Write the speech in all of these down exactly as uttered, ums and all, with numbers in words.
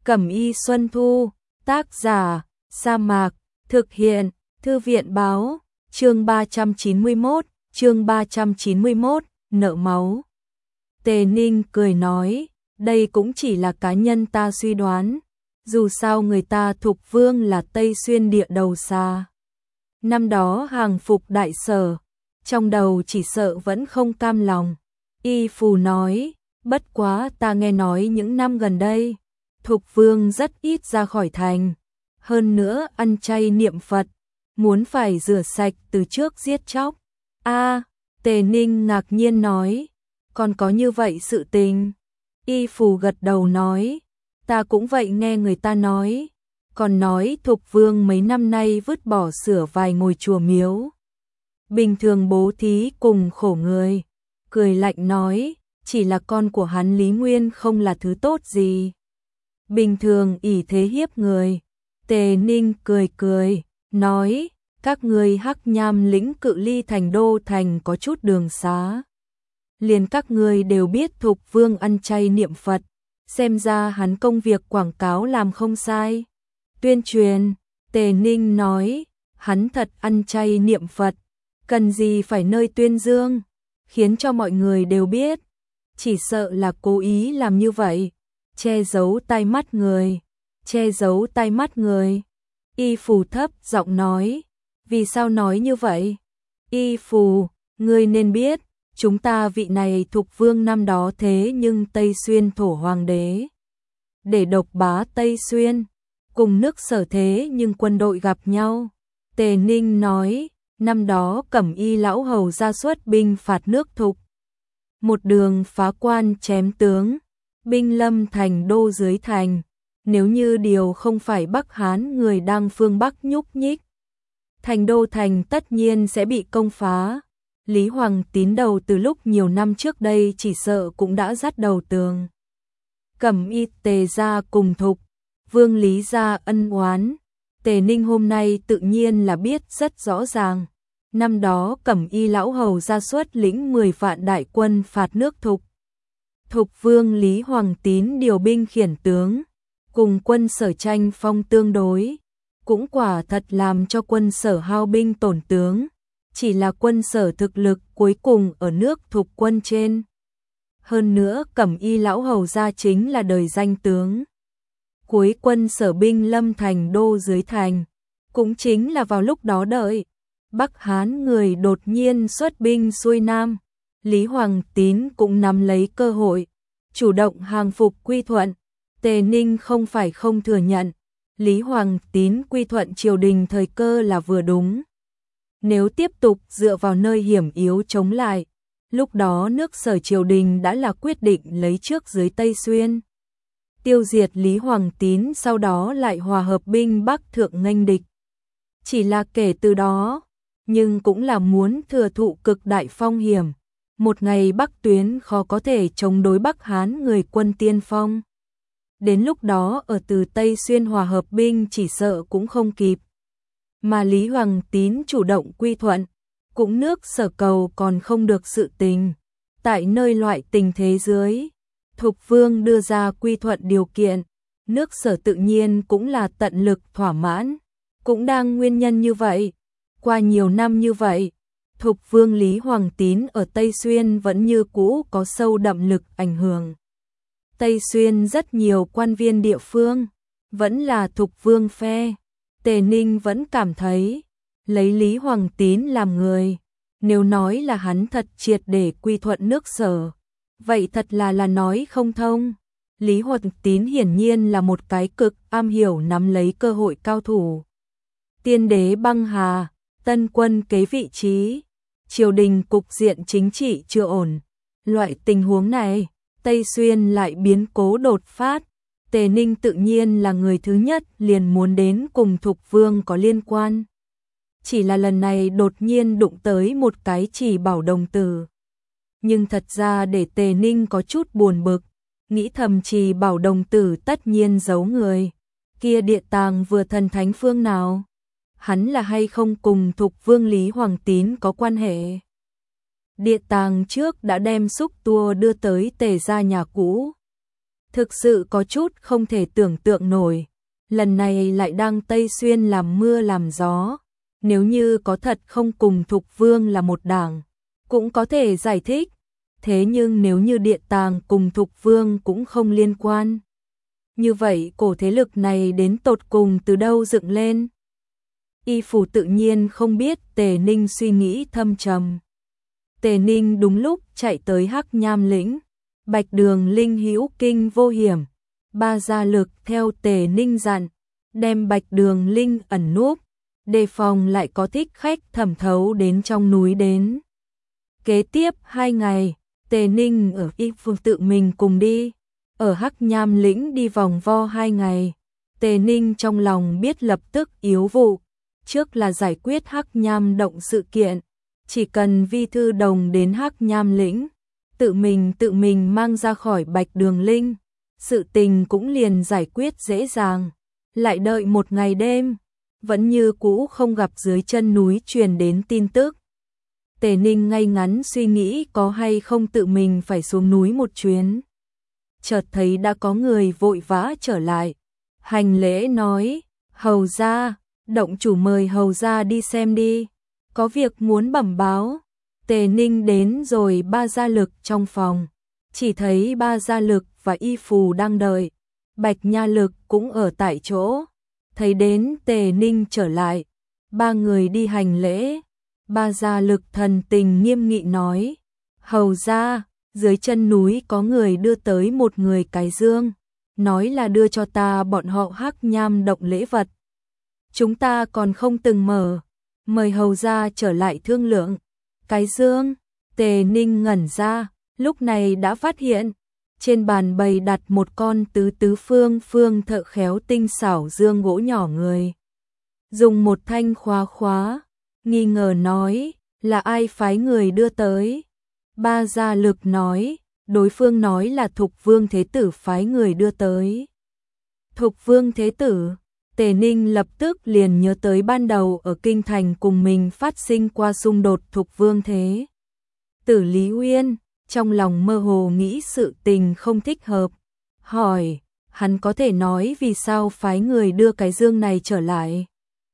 Cẩm Y Xuân Thu, tác giả, Sa Mạc, thực hiện, Thư viện báo, chương ba trăm chín mươi mốt, chương ba trăm chín mươi mốt, nợ máu. Tề Ninh cười nói, đây cũng chỉ là cá nhân ta suy đoán, dù sao người ta Thục Vương là Tây Xuyên địa đầu xa. Năm đó hàng phục đại sở, trong đầu chỉ sợ vẫn không cam lòng. Y Phù nói, bất quá ta nghe nói những năm gần đây, Thục Vương rất ít ra khỏi thành, hơn nữa ăn chay niệm Phật, muốn phải rửa sạch từ trước giết chóc. A, Tề Ninh ngạc nhiên nói, còn có như vậy sự tình? Y Phù gật đầu nói, ta cũng vậy nghe người ta nói, còn nói Thục Vương mấy năm nay vứt bỏ sửa vài ngôi chùa miếu. Bình thường bố thí cùng khổ người, cười lạnh nói, chỉ là con của hắn Lý Nguyên không là thứ tốt gì. Bình thường ỷ thế hiếp người. Tề Ninh cười cười, nói, các ngươi Hắc Nham lĩnh cự ly thành đô thành có chút đường xá. Liền các ngươi đều biết Thục Vương ăn chay niệm Phật, xem ra hắn công việc quảng cáo làm không sai. Tuyên truyền, Tề Ninh nói, hắn thật ăn chay niệm Phật, cần gì phải nơi tuyên dương, khiến cho mọi người đều biết, chỉ sợ là cố ý làm như vậy, che giấu tai mắt người, che giấu tai mắt người. Y Phù thấp giọng nói, vì sao nói như vậy? Y Phù, ngươi nên biết, chúng ta vị này Thục Vương năm đó thế nhưng Tây Xuyên thổ hoàng đế. Để độc bá Tây Xuyên, cùng nước Sở thế nhưng quân đội gặp nhau. Tề Ninh nói, năm đó Cẩm Y lão hầu ra xuất binh phạt nước Thục. Một đường phá quan chém tướng, binh lâm thành đô dưới thành. Nếu như điều không phải Bắc Hán người đang phương Bắc nhúc nhích, thành đô thành tất nhiên sẽ bị công phá. Lý Hoàng Tín đầu từ lúc nhiều năm trước đây chỉ sợ cũng đã dắt đầu tường. Cẩm Y Tề gia cùng Thục Vương Lý gia ân oán, Tề Ninh hôm nay tự nhiên là biết rất rõ ràng. Năm đó Cẩm Y lão hầu ra xuất lĩnh mười vạn đại quân phạt nước Thục. Thục Vương Lý Hoàng Tín điều binh khiển tướng, cùng quân Sở tranh phong tương đối, cũng quả thật làm cho quân Sở hao binh tổn tướng, chỉ là quân Sở thực lực cuối cùng ở nước Thục quân trên. Hơn nữa Cẩm Y lão hầu gia chính là đời danh tướng. Cuối quân Sở binh lâm thành đô dưới thành, cũng chính là vào lúc đó đợi Bắc Hán người đột nhiên xuất binh xuôi nam, Lý Hoàng Tín cũng nắm lấy cơ hội, chủ động hàng phục quy thuận. Tề Ninh không phải không thừa nhận, Lý Hoàng Tín quy thuận triều đình thời cơ là vừa đúng. Nếu tiếp tục dựa vào nơi hiểm yếu chống lại, lúc đó nước Sở triều đình đã là quyết định lấy trước dưới Tây Xuyên. Tiêu diệt Lý Hoàng Tín sau đó lại hòa hợp binh Bắc thượng nghênh địch. Chỉ là kể từ đó, nhưng cũng là muốn thừa thụ cực đại phong hiểm. Một ngày Bắc tuyến khó có thể chống đối Bắc Hán người quân tiên phong. Đến lúc đó ở từ Tây Xuyên hòa hợp binh chỉ sợ cũng không kịp. Mà Lý Hoàng Tín chủ động quy thuận, cũng nước Sở cầu còn không được sự tình. Tại nơi loại tình thế dưới, Thục Vương đưa ra quy thuận điều kiện, nước Sở tự nhiên cũng là tận lực thỏa mãn. Cũng đang nguyên nhân như vậy, qua nhiều năm như vậy, Thục Vương Lý Hoàng Tín ở Tây Xuyên vẫn như cũ có sâu đậm lực ảnh hưởng. Tây Xuyên rất nhiều quan viên địa phương, vẫn là Thục Vương phe. Tề Ninh vẫn cảm thấy, lấy Lý Hoàng Tín làm người, nếu nói là hắn thật triệt để quy thuận nước Sở, vậy thật là là nói không thông. Lý Hoàng Tín hiển nhiên là một cái cực am hiểu nắm lấy cơ hội cao thủ. Tiên đế băng hà, tân quân kế vị trí, triều đình cục diện chính trị chưa ổn. Loại tình huống này, Tây Xuyên lại biến cố đột phát. Tề Ninh tự nhiên là người thứ nhất liền muốn đến cùng Thục Vương có liên quan. Chỉ là lần này đột nhiên đụng tới một cái Chỉ Bảo đồng tử. Nhưng thật ra để Tề Ninh có chút buồn bực, nghĩ thầm Chỉ Bảo đồng tử tất nhiên giấu người. Kia địa tàng vừa thần thánh phương nào? Hắn là hay không cùng Thục Vương Lý Hoàng Tín có quan hệ? Địa tàng trước đã đem xúc tua đưa tới Tề gia nhà cũ. Thực sự có chút không thể tưởng tượng nổi, lần này lại đang Tây Xuyên làm mưa làm gió, nếu như có thật không cùng Thục Vương là một đảng, cũng có thể giải thích, thế nhưng nếu như Điện Tàng cùng Thục Vương cũng không liên quan, như vậy cổ thế lực này đến tột cùng từ đâu dựng lên? Y Phủ tự nhiên không biết Tề Ninh suy nghĩ thâm trầm. Tề Ninh đúng lúc chạy tới Hắc Nham lĩnh, Bạch Đường Linh hữu kinh vô hiểm, ba gia lực theo Tề Ninh dặn, đem Bạch Đường Linh ẩn núp, đề phòng lại có thích khách thẩm thấu đến trong núi đến. Kế tiếp hai ngày, Tề Ninh ở Y Phủ tự mình cùng đi, ở Hắc Nham lĩnh đi vòng vo hai ngày, Tề Ninh trong lòng biết lập tức yếu vụ, trước là giải quyết Hắc Nham động sự kiện, chỉ cần Vi Thư Đồng đến Hắc Nham lĩnh, tự mình tự mình mang ra khỏi Bạch Đường Linh, sự tình cũng liền giải quyết dễ dàng. Lại đợi một ngày đêm, vẫn như cũ không gặp dưới chân núi truyền đến tin tức. Tề Ninh ngay ngắn suy nghĩ có hay không tự mình phải xuống núi một chuyến. Chợt thấy đã có người vội vã trở lại, hành lễ nói, hầu gia, động chủ mời hầu gia đi xem đi, có việc muốn bẩm báo. Tề Ninh đến rồi ba gia lực trong phòng, chỉ thấy ba gia lực và Y Phù đang đợi, Bạch Nha lực cũng ở tại chỗ, thấy đến Tề Ninh trở lại, ba người đi hành lễ, ba gia lực thần tình nghiêm nghị nói, hầu gia, dưới chân núi có người đưa tới một người cái dương, nói là đưa cho ta bọn họ Hắc Nham động lễ vật. Chúng ta còn không từng mở, mời hầu gia trở lại thương lượng. Cái dương, Tề Ninh ngẩn ra, lúc này đã phát hiện, trên bàn bày đặt một con tứ tứ phương phương thợ khéo tinh xảo dương gỗ nhỏ người. Dùng một thanh khóa khóa, nghi ngờ nói, là ai phái người đưa tới? Ba gia lực nói, đối phương nói là Thục Vương Thế Tử phái người đưa tới. Thục Vương Thế Tử, Tề Ninh lập tức liền nhớ tới ban đầu ở Kinh Thành cùng mình phát sinh qua xung đột Thục Vương Thế Tử Lý Uyên, trong lòng mơ hồ nghĩ sự tình không thích hợp, hỏi, hắn có thể nói vì sao phái người đưa cái dương này trở lại?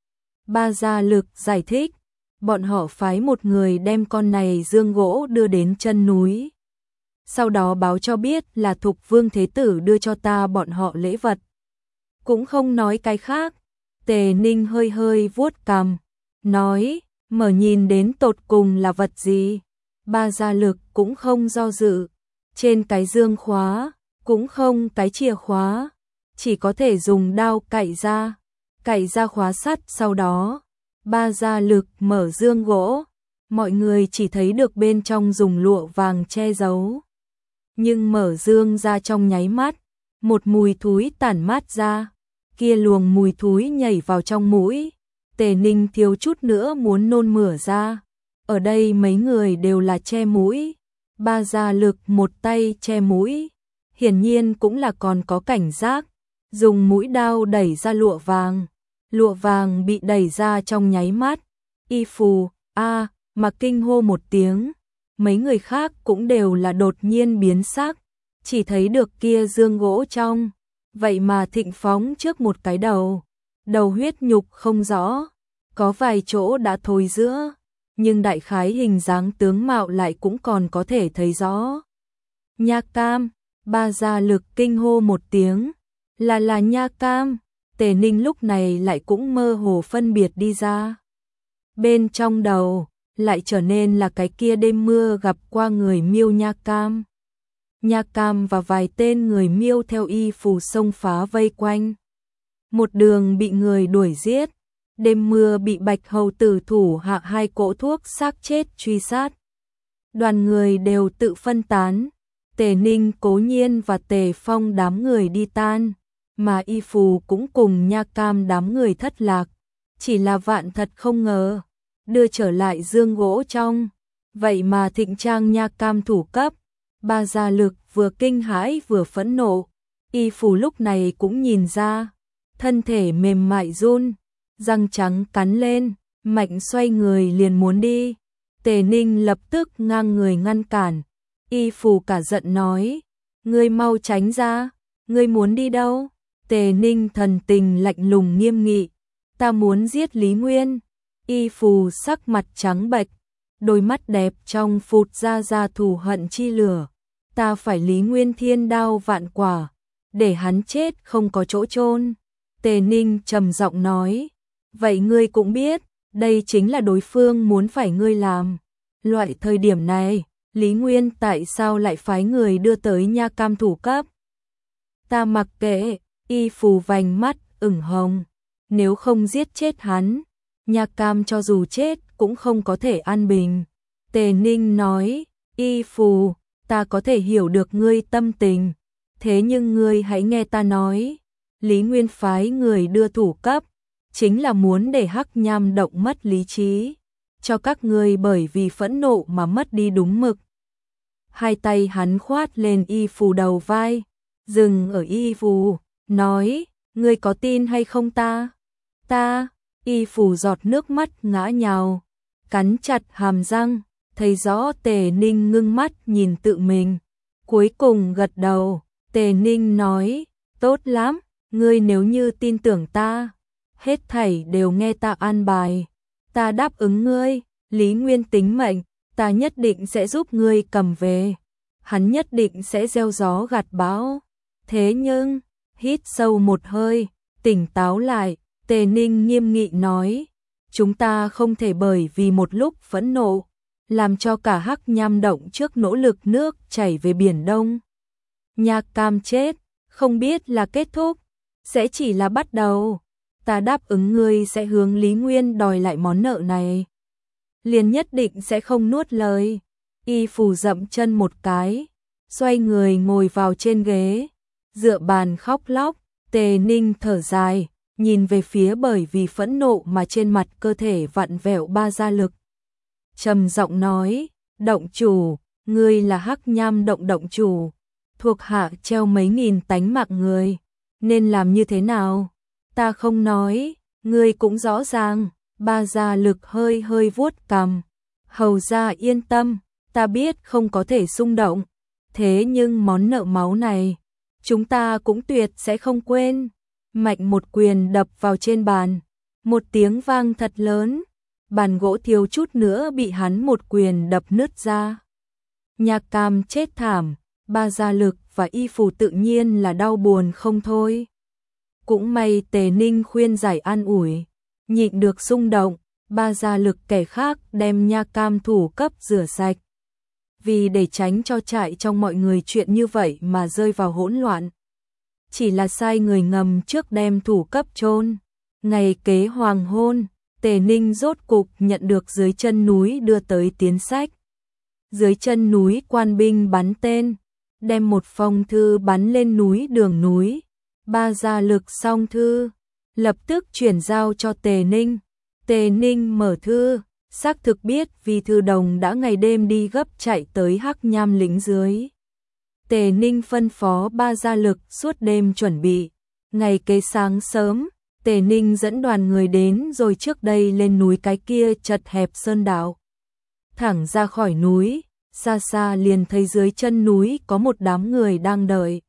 Ba gia lực giải thích, bọn họ phái một người đem con này dương gỗ đưa đến chân núi. Sau đó báo cho biết là Thục Vương Thế Tử đưa cho ta bọn họ lễ vật. Cũng không nói cái khác. Tề Ninh hơi hơi vuốt cằm, nói, mở nhìn đến tột cùng là vật gì. Ba gia lực cũng không do dự. Trên cái dương khóa, cũng không cái chìa khóa. Chỉ có thể dùng đao cạy ra. Cạy ra khóa sắt sau đó. Ba gia lực mở dương gỗ. Mọi người chỉ thấy được bên trong dùng lụa vàng che giấu. Nhưng mở dương ra trong nháy mắt, một mùi thúi tản mát ra, kia luồng mùi thúi nhảy vào trong mũi, Tề Ninh thiếu chút nữa muốn nôn mửa ra. Ở đây mấy người đều là che mũi, ba gia lực một tay che mũi, hiển nhiên cũng là còn có cảnh giác, dùng mũi đao đẩy ra lụa vàng, lụa vàng bị đẩy ra trong nháy mắt, Y Phù, a, mà kinh hô một tiếng. Mấy người khác cũng đều là đột nhiên biến sắc, chỉ thấy được kia dương gỗ trong, vậy mà thịnh phóng trước một cái đầu, đầu huyết nhục không rõ, có vài chỗ đã thối rữa, nhưng đại khái hình dáng tướng mạo lại cũng còn có thể thấy rõ. Nha Cam, ba gia lực kinh hô một tiếng, là là Nha Cam, Tề Ninh lúc này lại cũng mơ hồ phân biệt đi ra. Bên trong đầu lại trở nên là cái kia đêm mưa gặp qua người Miêu Nha Cam. Nha Cam và vài tên người Miêu theo Y Phù xông phá vây quanh. Một đường bị người đuổi giết, đêm mưa bị Bạch Hầu tử thủ hạ hai cỗ thuốc xác chết truy sát. Đoàn người đều tự phân tán, Tề Ninh Cố Nhiên và Tề Phong đám người đi tan, mà Y Phù cũng cùng Nha Cam đám người thất lạc. Chỉ là vạn thật không ngờ, đưa trở lại dương gỗ trong, vậy mà thịnh trang Nha Cam thủ cấp. Ba gia lực vừa kinh hãi vừa phẫn nộ, Y Phù lúc này cũng nhìn ra, thân thể mềm mại run, răng trắng cắn lên, mạnh xoay người liền muốn đi. Tề Ninh lập tức ngang người ngăn cản, Y Phù cả giận nói, ngươi mau tránh ra, Ngươi muốn đi đâu? Tề Ninh thần tình lạnh lùng nghiêm nghị. Ta muốn giết Lý Nguyên. Y Phù sắc mặt trắng bệch, đôi mắt đẹp trong phụt ra ra thù hận chi lửa. Ta phải Lý Nguyên thiên đao vạn quả, để hắn chết không có chỗ chôn. Tề Ninh trầm giọng nói, vậy ngươi cũng biết, đây chính là đối phương muốn phải ngươi làm. Loại thời điểm này, Lý Nguyên tại sao lại phái người đưa tới Nha Cam thủ cấp? Ta mặc kệ. Y Phù vành mắt ửng hồng, nếu không giết chết hắn, Nha Cam cho dù chết cũng không có thể an bình. Tề Ninh nói, Y Phù, ta có thể hiểu được ngươi tâm tình, thế nhưng ngươi hãy nghe ta nói, Lý Nguyên phái người đưa thủ cấp, chính là muốn để Hắc Nham động mất lý trí, cho các ngươi bởi vì phẫn nộ mà mất đi đúng mực. Hai tay hắn khoát lên Y Phù đầu vai, dừng ở Y Phù, nói, ngươi có tin hay không ta? Ta, Y Phù giọt nước mắt ngã nhào, cắn chặt hàm răng, thấy rõ Tề Ninh ngưng mắt nhìn tự mình, cuối cùng gật đầu. Tề Ninh nói, tốt lắm, ngươi nếu như tin tưởng ta, hết thảy đều nghe ta an bài, ta đáp ứng ngươi, Lý Nguyên tính mệnh, ta nhất định sẽ giúp ngươi cầm về, hắn nhất định sẽ gieo gió gặt bão. Thế nhưng, hít sâu một hơi, tỉnh táo lại, Tề Ninh nghiêm nghị nói, chúng ta không thể bởi vì một lúc phẫn nộ, làm cho cả Hắc Nham động trước nỗ lực nước chảy về Biển Đông. Nha Cam chết, không biết là kết thúc, sẽ chỉ là bắt đầu. Ta đáp ứng ngươi sẽ hướng Lý Nguyên đòi lại món nợ này. Liền nhất định sẽ không nuốt lời. Y Phù dậm chân một cái, xoay người ngồi vào trên ghế, dựa bàn khóc lóc. Tề Ninh thở dài, nhìn về phía bởi vì phẫn nộ mà trên mặt cơ thể vặn vẹo Ba Gia Lực. Trầm giọng nói, động chủ, ngươi là Hắc Nham động động chủ, thuộc hạ treo mấy nghìn tánh mạng người, nên làm như thế nào? Ta không nói, ngươi cũng rõ ràng. Ba Gia Lực hơi hơi vuốt cằm, hầu ra yên tâm, ta biết không có thể xung động, thế nhưng món nợ máu này, chúng ta cũng tuyệt sẽ không quên. Mạnh một quyền đập vào trên bàn, một tiếng vang thật lớn, bàn gỗ thiếu chút nữa bị hắn một quyền đập nứt ra. Nha Cam chết thảm, Ba Gia Lực và Y Phù tự nhiên là đau buồn không thôi. Cũng may Tề Ninh khuyên giải an ủi, nhịn được xung động, Ba Gia Lực kẻ khác đem Nha Cam thủ cấp rửa sạch. Vì để tránh cho trại trong mọi người chuyện như vậy mà rơi vào hỗn loạn, chỉ là sai người ngầm trước đem thủ cấp chôn. Ngày kế hoàng hôn, Tề Ninh rốt cục nhận được dưới chân núi đưa tới tiến sách. Dưới chân núi quan binh bắn tên, đem một phong thư bắn lên núi đường núi. Ba Gia Lực xong thư, lập tức chuyển giao cho Tề Ninh. Tề Ninh mở thư, xác thực biết vì thư đồng đã ngày đêm đi gấp chạy tới Hắc Nham lính dưới. Tề Ninh phân phó Ba Gia Lực suốt đêm chuẩn bị. Ngày kế sáng sớm, Tề Ninh dẫn đoàn người đến rồi trước đây lên núi cái kia chật hẹp sơn đạo. Thẳng ra khỏi núi, xa xa liền thấy dưới chân núi có một đám người đang đợi.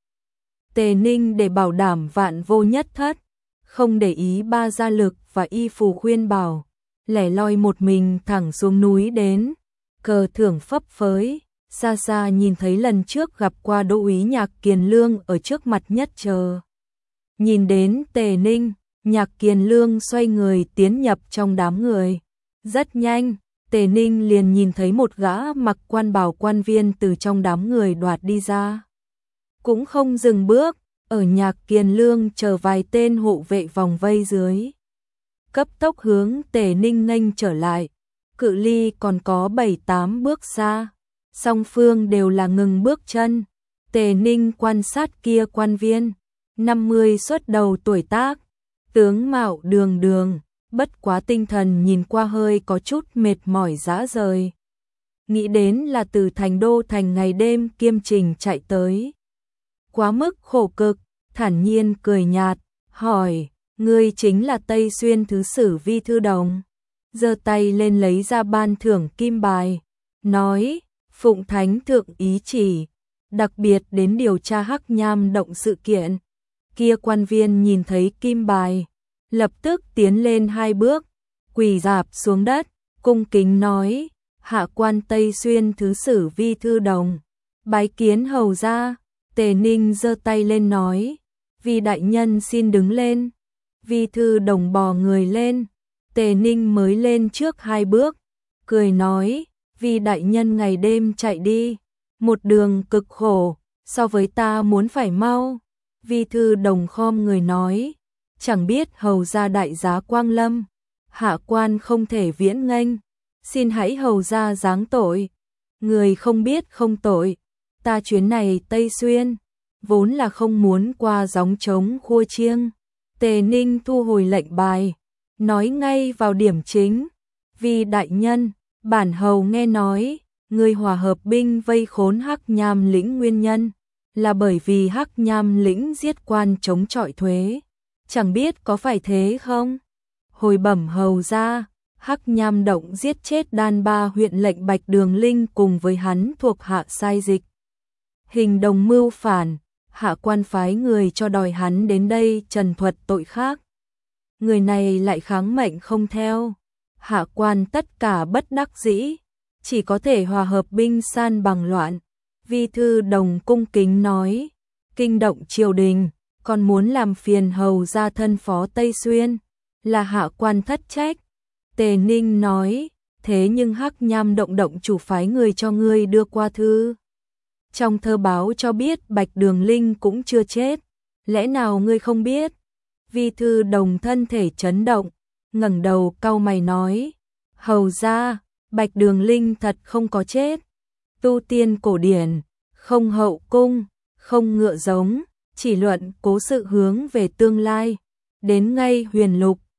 Tề Ninh để bảo đảm vạn vô nhất thất, không để ý Ba Gia Lực và Y Phù khuyên bảo, lẻ loi một mình thẳng xuống núi đến, cờ thưởng phấp phới, xa xa nhìn thấy lần trước gặp qua Đỗ úy Nhạc Kiền Lương ở trước mặt nhất chờ. Nhìn đến Tề Ninh, Nhạc Kiền Lương xoay người tiến nhập trong đám người. Rất nhanh, Tề Ninh liền nhìn thấy một gã mặc quan bào quan viên từ trong đám người đoạt đi ra. Cũng không dừng bước, ở Nhạc Kiền Lương chờ vài tên hộ vệ vòng vây dưới. Cấp tốc hướng Tề Ninh nghênh trở lại, cự ly còn có bảy tám bước xa, song phương đều là ngừng bước chân. Tề Ninh quan sát kia quan viên, năm mươi xuất đầu tuổi tác, tướng mạo đường đường, bất quá tinh thần nhìn qua hơi có chút mệt mỏi rã rời. Nghĩ đến là từ thành đô thành ngày đêm kiêm trình chạy tới. Quá mức khổ cực, thản nhiên cười nhạt, hỏi, ngươi chính là Tây Xuyên Thứ Sử Vi Thư Đồng. Giơ tay lên lấy ra ban thưởng kim bài, nói, phụng thánh thượng ý chỉ, đặc biệt đến điều tra Hắc Nham động sự kiện. Kia quan viên nhìn thấy kim bài, lập tức tiến lên hai bước, quỳ rạp xuống đất, cung kính nói: hạ quan Tây Xuyên thứ sử Vi Thư Đồng, bái kiến hầu gia. Tề Ninh giơ tay lên nói: Vi đại nhân xin đứng lên. Vi Thư Đồng bò người lên, Tề Ninh mới lên trước hai bước, cười nói: Vi đại nhân ngày đêm chạy đi, một đường cực khổ, so với ta muốn phải mau. Vi Thư Đồng khom người nói: chẳng biết hầu gia đại giá quang lâm, hạ quan không thể viễn nghênh, xin hãy hầu gia giáng tội. Người không biết không tội, ta chuyến này Tây Xuyên, vốn là không muốn qua gióng trống khua chiêng. Tề Ninh thu hồi lệnh bài, nói ngay vào điểm chính: Vi đại nhân, bản hầu nghe nói, người hòa hợp binh vây khốn Hắc Nham lĩnh nguyên nhân là bởi vì Hắc Nham lĩnh giết quan chống chọi thuế, chẳng biết có phải thế không? Hồi bẩm hầu gia, Hắc Nham động giết chết đan ba huyện lệnh Bạch Đường Linh cùng với hắn thuộc hạ sai dịch hình đồng mưu phản, hạ quan phái người cho đòi hắn đến đây trần thuật tội khác. Người này lại kháng mệnh không theo, hạ quan tất cả bất đắc dĩ, chỉ có thể hòa hợp binh san bằng loạn. Vi Thư Đồng cung kính nói: kinh động triều đình, còn muốn làm phiền hầu gia thân phó Tây Xuyên, là hạ quan thất trách. Tề Ninh nói: thế nhưng Hắc Nham động động chủ phái người cho ngươi đưa qua thư. Trong thơ báo cho biết Bạch Đường Linh cũng chưa chết, lẽ nào ngươi không biết? Vi Thư Đồng thân thể chấn động, ngẩng đầu cau mày nói: hầu gia, Bạch Đường Linh thật không có chết. Tu tiên cổ điển, không hậu cung, không ngựa giống, chỉ luận cố sự hướng về tương lai. Đến ngay huyền lục,